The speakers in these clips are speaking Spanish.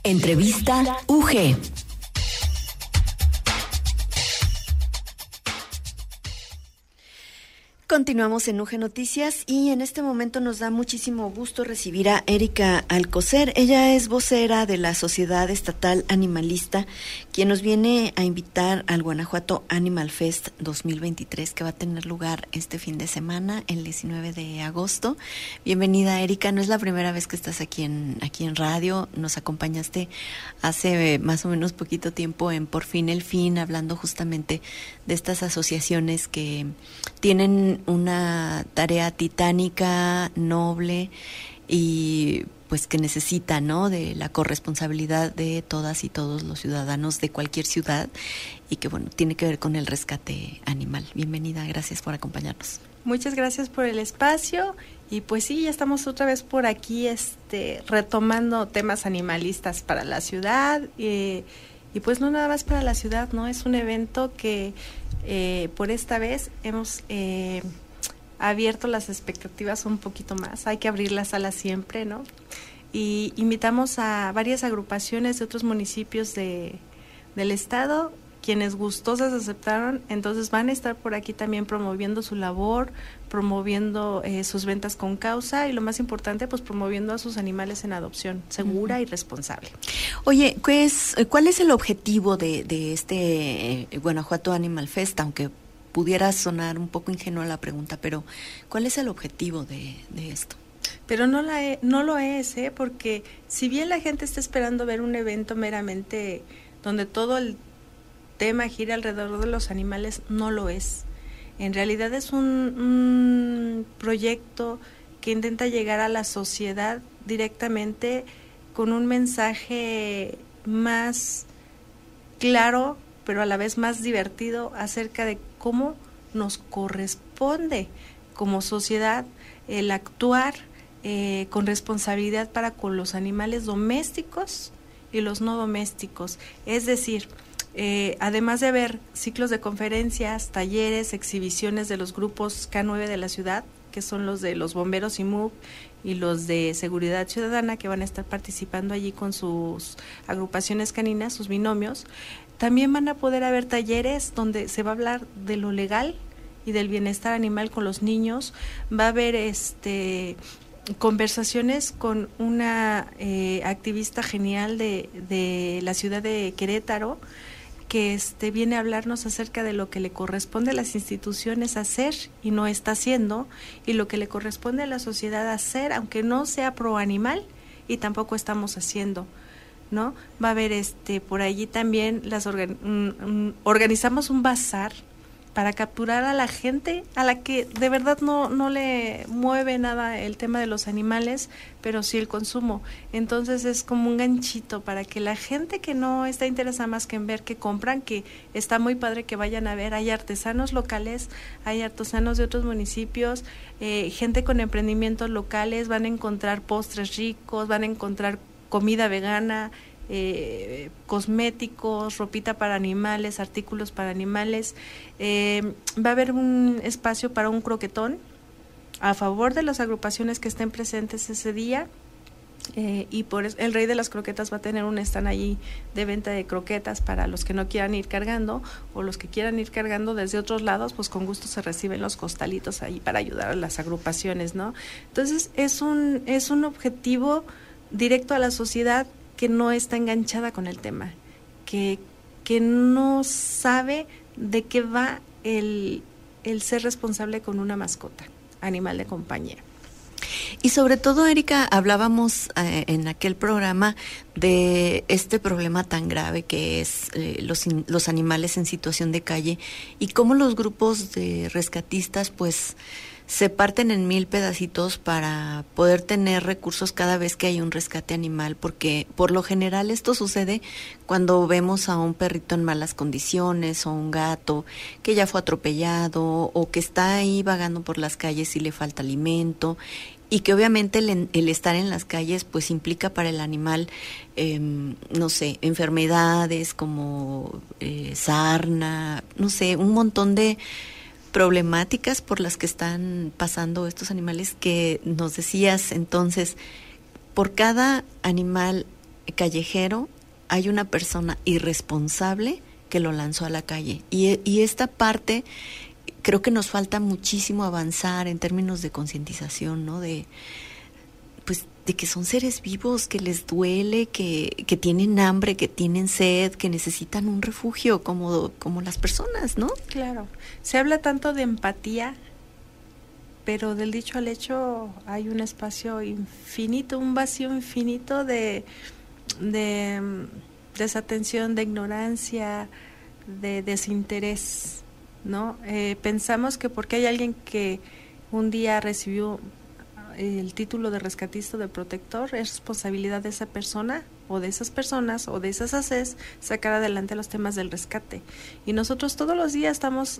Entrevista UG. Continuamos en UG Noticias y en este momento nos da muchísimo gusto recibir a Erika Alcocer. Ella es vocera de la Sociedad Estatal Animalista, quien nos viene a invitar al Guanajuato Animal Fest 2023, que va a tener lugar este fin de semana, el 19 de agosto. Bienvenida, Erika. No es la primera vez que estás aquí en radio. Nos acompañaste hace más o menos poquito tiempo en Por Fin el Fin, hablando justamente de estas asociaciones que tienen una tarea titánica, noble y pues que necesita, ¿no?, de la corresponsabilidad de todas y todos los ciudadanos de cualquier ciudad y que, bueno, tiene que ver con el rescate animal. Bienvenida, gracias por acompañarnos. Muchas gracias por el espacio y pues sí, ya estamos otra vez por aquí retomando temas animalistas para la ciudad y pues no nada más para la ciudad, ¿no? Es un evento que por esta vez hemos abierto las expectativas un poquito más. Hay que abrir las alas siempre, ¿no? Y invitamos a varias agrupaciones de otros municipios del estado, quienes gustosas aceptaron. Entonces van a estar por aquí también promoviendo su labor, promoviendo sus ventas con causa y lo más importante, pues promoviendo a sus animales en adopción segura y responsable. Oye, ¿cuál es el objetivo de este Guanajuato Animal Fest? Aunque pudiera sonar un poco ingenua la pregunta, pero ¿cuál es el objetivo de esto? Pero no lo es, porque si bien la gente está esperando ver un evento meramente donde todo el tema gira alrededor de los animales, no lo es. En realidad es un proyecto que intenta llegar a la sociedad directamente con un mensaje más claro, pero a la vez más divertido acerca de cómo nos corresponde como sociedad el actuar con responsabilidad para con los animales domésticos y los no domésticos. Es decir, además de haber ciclos de conferencias, talleres, exhibiciones de los grupos K9 de la ciudad, que son los de los bomberos y MUB y los de Seguridad Ciudadana, que van a estar participando allí con sus agrupaciones caninas, sus binomios, también van a poder haber talleres donde se va a hablar de lo legal y del bienestar animal con los niños. Va a haber conversaciones con una activista genial de la ciudad de Querétaro, que viene a hablarnos acerca de lo que le corresponde a las instituciones hacer y no está haciendo, y lo que le corresponde a la sociedad hacer, aunque no sea pro animal y tampoco estamos haciendo, ¿no? Va a haber por allí también organizamos un bazar para capturar a la gente a la que de verdad no le mueve nada el tema de los animales, pero sí el consumo. Entonces es como un ganchito para que la gente que no está interesada más que en ver qué compran, que está muy padre que vayan a ver. Hay artesanos locales, hay artesanos de otros municipios, gente con emprendimientos locales, van a encontrar postres ricos, van a encontrar comida vegana, cosméticos, ropita para animales, artículos para animales. Va a haber un espacio para un croquetón a favor de las agrupaciones que estén presentes ese día, y por eso el Rey de las Croquetas va a tener un stand allí de venta de croquetas para los que no quieran ir cargando, o los que quieran ir cargando desde otros lados, pues con gusto se reciben los costalitos ahí para ayudar a las agrupaciones, ¿no? Entonces es un objetivo directo a la sociedad que no está enganchada con el tema, que no sabe de qué va el ser responsable con una mascota, animal de compañía. Y sobre todo, Erika, hablábamos en aquel programa de este problema tan grave que es los animales en situación de calle, y cómo los grupos de rescatistas pues se parten en 1000 pedacitos para poder tener recursos cada vez que hay un rescate animal, porque por lo general esto sucede cuando vemos a un perrito en malas condiciones, o un gato que ya fue atropellado, o que está ahí vagando por las calles y le falta alimento, y que obviamente el estar en las calles pues implica para el animal, no sé, enfermedades como sarna, no sé, un montón de problemáticas por las que están pasando estos animales, que nos decías entonces, por cada animal callejero, hay una persona irresponsable que lo lanzó a la calle. Y esta parte creo que nos falta muchísimo avanzar en términos de concientización, ¿no? De que son seres vivos, que les duele, que tienen hambre, que tienen sed, que necesitan un refugio como las personas, ¿no? Claro. Se habla tanto de empatía, pero del dicho al hecho hay un espacio infinito, un vacío infinito de desatención, de ignorancia, de desinterés, ¿no? Pensamos que porque hay alguien que un día recibió el título de rescatista o de protector, es responsabilidad de esa persona o de esas personas o de esas ACES sacar adelante los temas del rescate. Y nosotros todos los días estamos,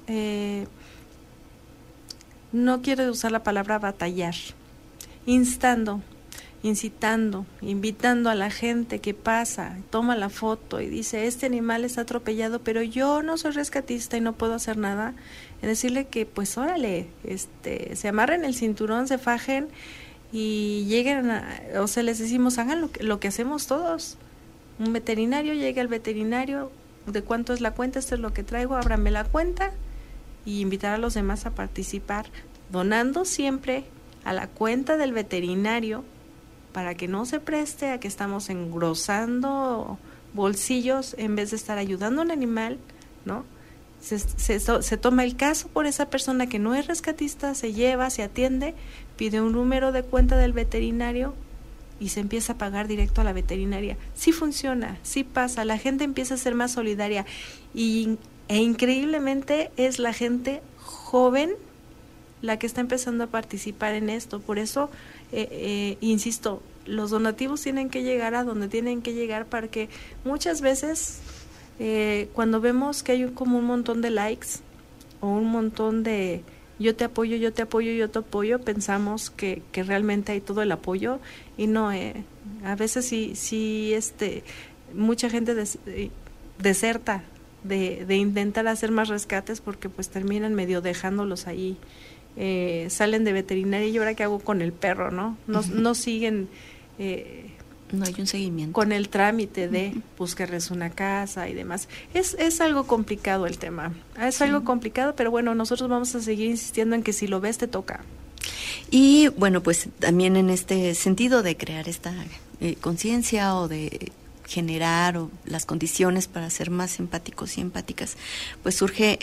no quiero usar la palabra batallar, instando, incitando, invitando a la gente que pasa, toma la foto y dice, este animal está atropellado, pero yo no soy rescatista y no puedo hacer nada, en decirle que pues órale, se amarren el cinturón, se fajen y lleguen o sea, les decimos, hagan lo que hacemos todos. Un veterinario, llega al veterinario, ¿de cuánto es la cuenta? Esto es lo que traigo, ábrame la cuenta, y invitar a los demás a participar, donando siempre a la cuenta del veterinario, para que no se preste a que estamos engrosando bolsillos en vez de estar ayudando a un animal, ¿no? Se toma el caso por esa persona que no es rescatista, se lleva, se atiende, pide un número de cuenta del veterinario y se empieza a pagar directo a la veterinaria. Sí funciona, sí pasa, la gente empieza a ser más solidaria e increíblemente es la gente joven la que está empezando a participar en esto. Por eso, insisto, los donativos tienen que llegar a donde tienen que llegar, para que muchas veces cuando vemos que hay como un montón de likes o un montón de yo te apoyo, yo te apoyo, yo te apoyo, pensamos que realmente hay todo el apoyo y no, a veces sí mucha gente deserta de intentar hacer más rescates porque pues terminan medio dejándolos ahí, salen de veterinaria y ahora qué hago con el perro, ¿no? No siguen no hay un seguimiento con el trámite de buscarles una casa y demás. Es algo complicado el tema, es algo complicado, pero bueno, nosotros vamos a seguir insistiendo en que si lo ves te toca. Y bueno, pues también en este sentido de crear esta conciencia o de generar las condiciones para ser más empáticos y empáticas, pues surge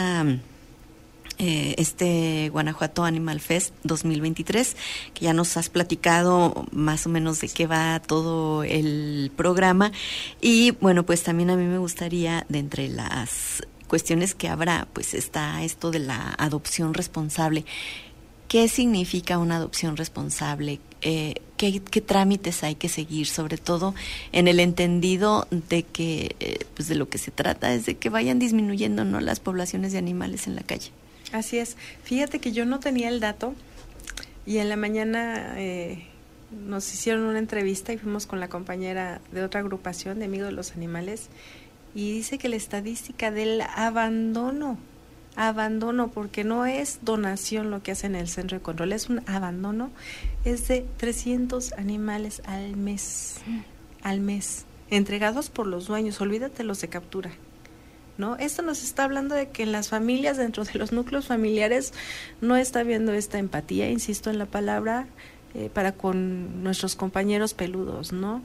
este Guanajuato Animal Fest 2023, que ya nos has platicado más o menos de qué va todo el programa. Y bueno, pues también a mí me gustaría, de entre las cuestiones que habrá, pues está esto de la adopción responsable. ¿Qué significa una adopción responsable? ¿Qué trámites hay que seguir? Sobre todo en el entendido de que pues de lo que se trata es de que vayan disminuyendo, ¿no?, las poblaciones de animales en la calle. Así es. Fíjate que yo no tenía el dato y en la mañana nos hicieron una entrevista y fuimos con la compañera de otra agrupación de Amigos de los Animales y dice que la estadística del abandono, porque no es donación lo que hace en el centro de control, es un abandono, es de 300 animales al mes, entregados por los dueños, olvídate los de captura, ¿no? Esto nos está hablando de que en las familias, dentro de los núcleos familiares, no está habiendo esta empatía, insisto en la palabra, para con nuestros compañeros peludos, ¿no?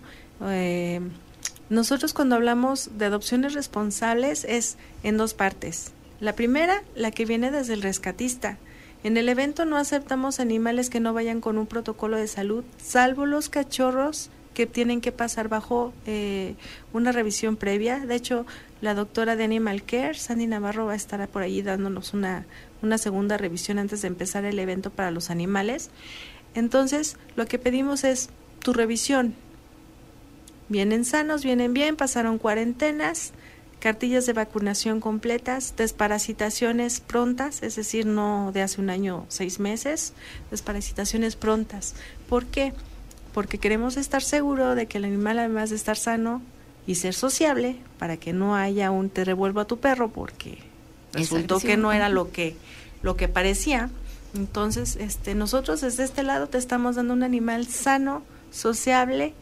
Nosotros cuando hablamos de adopciones responsables es en dos partes. La primera, la que viene desde el rescatista. En el evento no aceptamos animales que no vayan con un protocolo de salud, salvo los cachorros que tienen que pasar bajo una revisión previa. De hecho, la doctora de Animal Care, Sandy Navarro, va a estar por ahí dándonos una segunda revisión antes de empezar el evento para los animales. Entonces, lo que pedimos es tu revisión. Vienen sanos, vienen bien, pasaron cuarentenas, cartillas de vacunación completas, desparasitaciones prontas, es decir, no de hace un año, 6 meses, desparasitaciones prontas. ¿Por qué? Porque queremos estar seguros de que el animal, además de estar sano y ser sociable, para que no haya un te revuelvo a tu perro porque resultó que no era lo que parecía. Entonces, nosotros desde este lado te estamos dando un animal sano, sociable,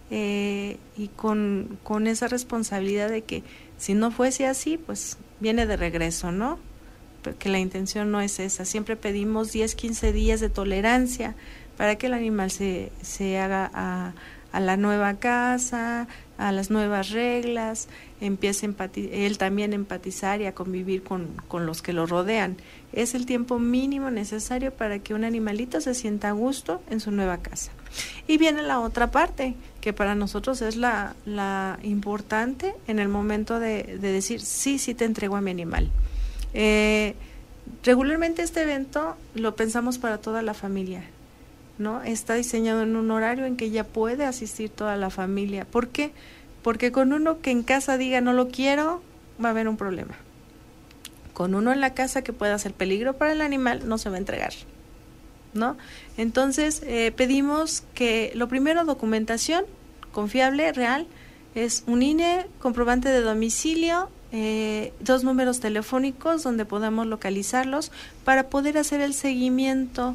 y con esa responsabilidad de que si no fuese así, pues viene de regreso, ¿no? Porque la intención no es esa. Siempre pedimos 10, 15 días de tolerancia para que el animal se haga a la nueva casa, a las nuevas reglas, empiece él también a empatizar y a convivir con los que lo rodean. Es el tiempo mínimo necesario para que un animalito se sienta a gusto en su nueva casa. Y viene la otra parte, que para nosotros es la importante en el momento de decir, sí te entrego a mi animal. Regularmente este evento lo pensamos para toda la familia, ¿no? Está diseñado en un horario en que ya puede asistir toda la familia. ¿Por qué? Porque con uno que en casa diga no lo quiero, va a haber un problema. Con uno en la casa que pueda ser peligro para el animal, no se va a entregar, ¿no? Entonces, pedimos que, lo primero, documentación confiable, real, es un INE, comprobante de domicilio, 2 números telefónicos donde podamos localizarlos para poder hacer el seguimiento.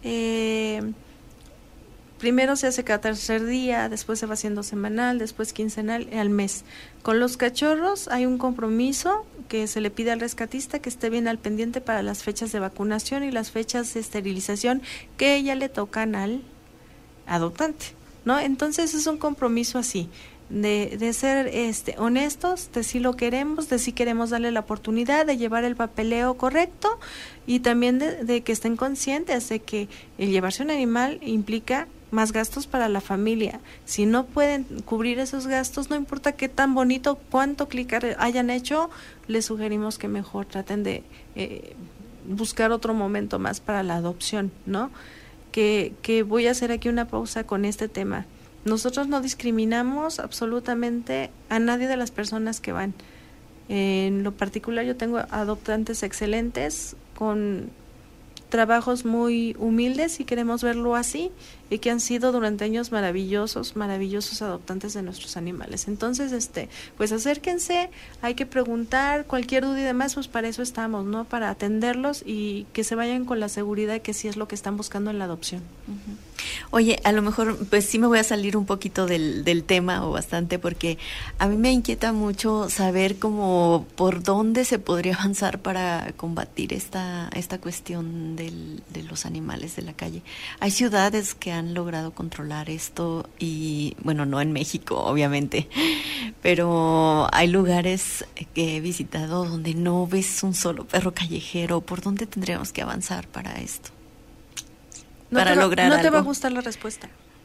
Primero se hace cada tercer día, después se va haciendo semanal, después quincenal, al mes. Con los cachorros hay un compromiso que se le pide al rescatista que esté bien al pendiente para las fechas de vacunación y las fechas de esterilización que ya le tocan al adoptante, ¿no? Entonces es un compromiso así, de ser honestos, de si lo queremos, de si queremos darle la oportunidad de llevar el papeleo correcto y también de que estén conscientes de que el llevarse un animal implica más gastos para la familia. Si no pueden cubrir esos gastos, no importa qué tan bonito, cuánto clicar hayan hecho, les sugerimos que mejor traten de buscar otro momento más para la adopción, ¿no? Que voy a hacer aquí una pausa con este tema. Nosotros no discriminamos absolutamente a nadie de las personas que van. En lo particular, yo tengo adoptantes excelentes con trabajos muy humildes y queremos verlo así, y que han sido durante años maravillosos adoptantes de nuestros animales. Entonces, pues acérquense, hay que preguntar cualquier duda y demás, pues para eso estamos, ¿no? Para atenderlos y que se vayan con la seguridad de que sí es lo que están buscando en la adopción. Uh-huh. Oye, a lo mejor pues sí me voy a salir un poquito del tema o bastante, porque a mí me inquieta mucho saber cómo por dónde se podría avanzar para combatir esta cuestión de los animales de la calle. Hay ciudades que han logrado controlar esto y, bueno, no en México, obviamente, pero hay lugares que he visitado donde no ves un solo perro callejero. ¿Por dónde tendríamos que avanzar para esto? Lograr no te va a gustar la respuesta.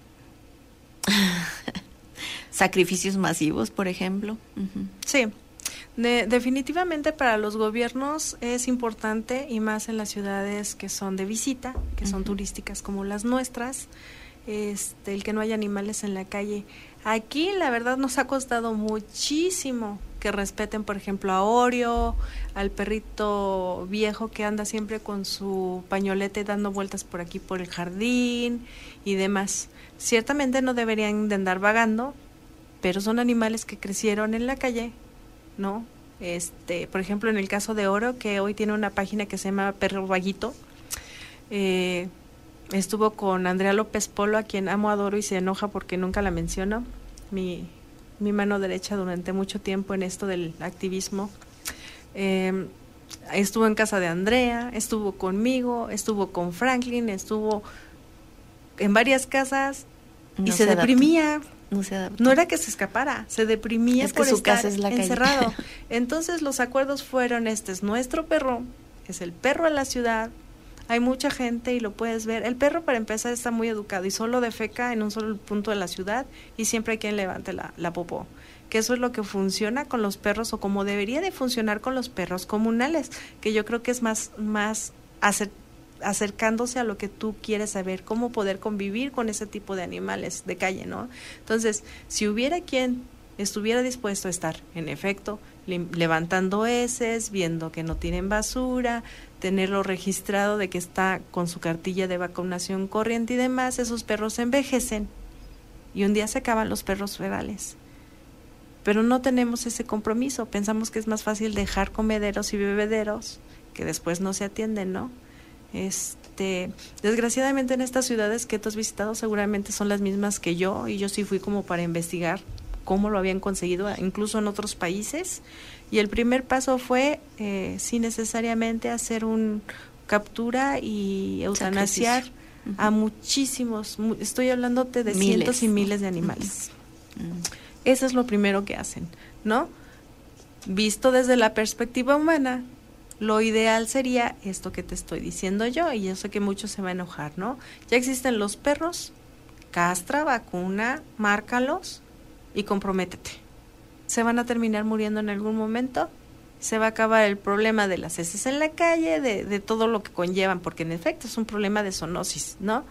Sacrificios masivos, por ejemplo. Uh-huh. Sí, definitivamente para los gobiernos es importante, y más en las ciudades que son de visita, que son turísticas como las nuestras, el que no haya animales en la calle. Aquí la verdad nos ha costado muchísimo que respeten, por ejemplo, a Oreo, al perrito viejo que anda siempre con su pañolete dando vueltas por aquí por el jardín y demás. Ciertamente no deberían de andar vagando, pero son animales que crecieron en la calle, ¿no? Por ejemplo, en el caso de Oro, que hoy tiene una página que se llama Perro Vaguito, estuvo con Andrea López Polo, a quien amo, adoro y se enoja porque nunca la menciono, mi mano derecha durante mucho tiempo en esto del activismo. Estuvo en casa de Andrea, estuvo conmigo, estuvo con Franklin, estuvo en varias casas y se deprimía. No era que se escapara, se deprimía por su estar casa es la encerrado. calle. Entonces los acuerdos fueron, este es nuestro perro, es el perro de la ciudad, hay mucha gente y lo puedes ver. El perro, para empezar, está muy educado y solo defeca en un solo punto de la ciudad y siempre hay quien levante la popó. Que eso es lo que funciona con los perros, o como debería de funcionar con los perros comunales, que yo creo que es más acercándose a lo que tú quieres saber, cómo poder convivir con ese tipo de animales de calle, ¿no? Entonces, si hubiera quien estuviera dispuesto a estar, en efecto, levantando heces, viendo que no tienen basura, tenerlo registrado de que está con su cartilla de vacunación corriente y demás, esos perros envejecen y un día se acaban los perros regales. Pero no tenemos ese compromiso, pensamos que es más fácil dejar comederos y bebederos que después no se atienden, ¿no? desgraciadamente en estas ciudades que tú has visitado seguramente son las mismas que yo, y yo sí fui como para investigar cómo lo habían conseguido, incluso en otros países. Y el primer paso fue, sin necesariamente hacer un captura y eutanasiar a muchísimos, estoy hablándote de cientos y miles de animales. Eso es lo primero que hacen, ¿no? Visto desde la perspectiva humana, lo ideal sería esto que te estoy diciendo yo, y yo sé que muchos se van a enojar, ¿no? Ya existen los perros, castra, vacuna, márcalos y comprométete. Se van a terminar muriendo en algún momento, se va a acabar el problema de las heces en la calle, de todo lo que conllevan, porque en efecto es un problema de zoonosis, ¿no?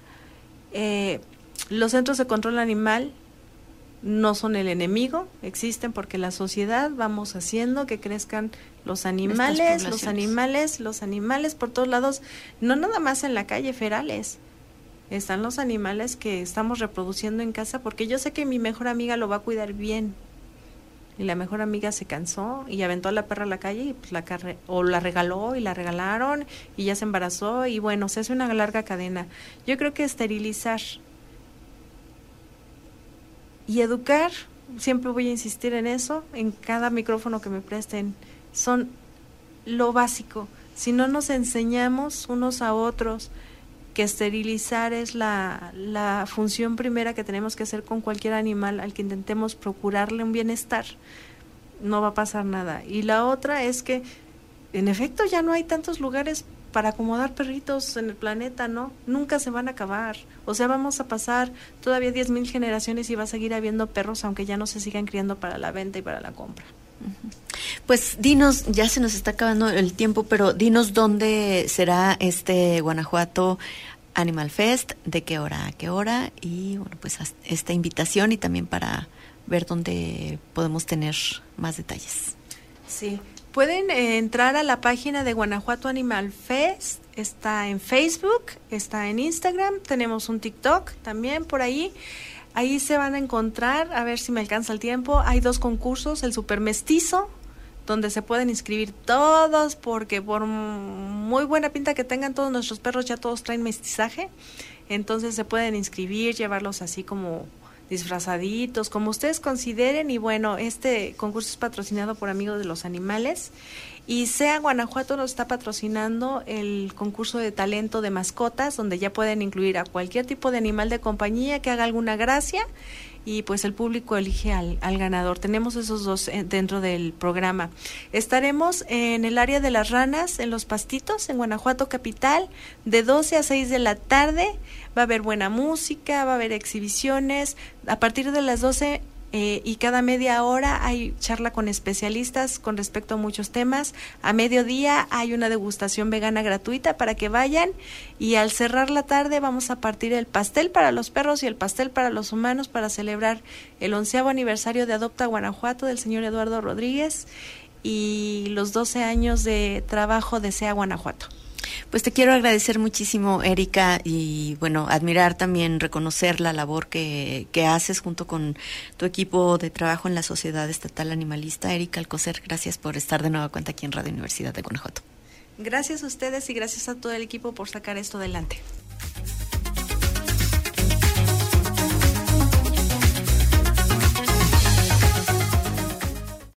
Los centros de control animal no son el enemigo, existen porque la sociedad vamos haciendo que crezcan los animales por todos lados, no nada más en la calle, ferales. Están los animales que estamos reproduciendo en casa, porque yo sé que mi mejor amiga lo va a cuidar bien. Y la mejor amiga se cansó y aventó a la perra a la calle y pues la regaló y la regalaron y ya se embarazó, y bueno, se hace una larga cadena. Yo creo que esterilizar y educar, siempre voy a insistir en eso, en cada micrófono que me presten, son lo básico. Si no nos enseñamos unos a otros que esterilizar es la función primera que tenemos que hacer con cualquier animal al que intentemos procurarle un bienestar, no va a pasar nada. Y la otra es que, en efecto, ya no hay tantos lugares para acomodar perritos en el planeta, ¿no? Nunca se van a acabar. O sea, vamos a pasar todavía 10,000 generaciones y va a seguir habiendo perros, aunque ya no se sigan criando para la venta y para la compra. Pues dinos, ya se nos está acabando el tiempo, pero dinos dónde será este Guanajuato Animal Fest, de qué hora a qué hora, y bueno, pues esta invitación, y también para ver dónde podemos tener más detalles. Sí, pueden entrar a la página de Guanajuato Animal Fest, está en Facebook, está en Instagram, tenemos un TikTok también por ahí. Ahí se van a encontrar, a ver si me alcanza el tiempo, hay 2 concursos, el Super Mestizo, donde se pueden inscribir todos, porque por muy buena pinta que tengan todos nuestros perros, ya todos traen mestizaje, entonces se pueden inscribir, llevarlos así como disfrazaditos, como ustedes consideren. Y bueno, este concurso es patrocinado por Amigos de los Animales, y SEA Guanajuato nos está patrocinando el concurso de talento de mascotas, donde ya pueden incluir a cualquier tipo de animal de compañía que haga alguna gracia, y pues el público elige al ganador. Tenemos esos 2 dentro del programa. Estaremos en el área de las ranas, en Los Pastitos, en Guanajuato capital, de 12 a 6 de la tarde. Va a haber buena música, va a haber exhibiciones. A partir de las 12 y cada media hora hay charla con especialistas con respecto a muchos temas. A mediodía hay una degustación vegana gratuita para que vayan, y al cerrar la tarde vamos a partir el pastel para los perros y el pastel para los humanos para celebrar el 11º aniversario de Adopta Guanajuato del señor Eduardo Rodríguez y los 12 años de trabajo de SEA Guanajuato. Pues te quiero agradecer muchísimo, Erika, y bueno, admirar también, reconocer la labor que haces junto con tu equipo de trabajo en la Sociedad Estatal Animalista. Erika Alcocer, gracias por estar de nueva cuenta aquí en Radio Universidad de Guanajuato. Gracias a ustedes y gracias a todo el equipo por sacar esto adelante.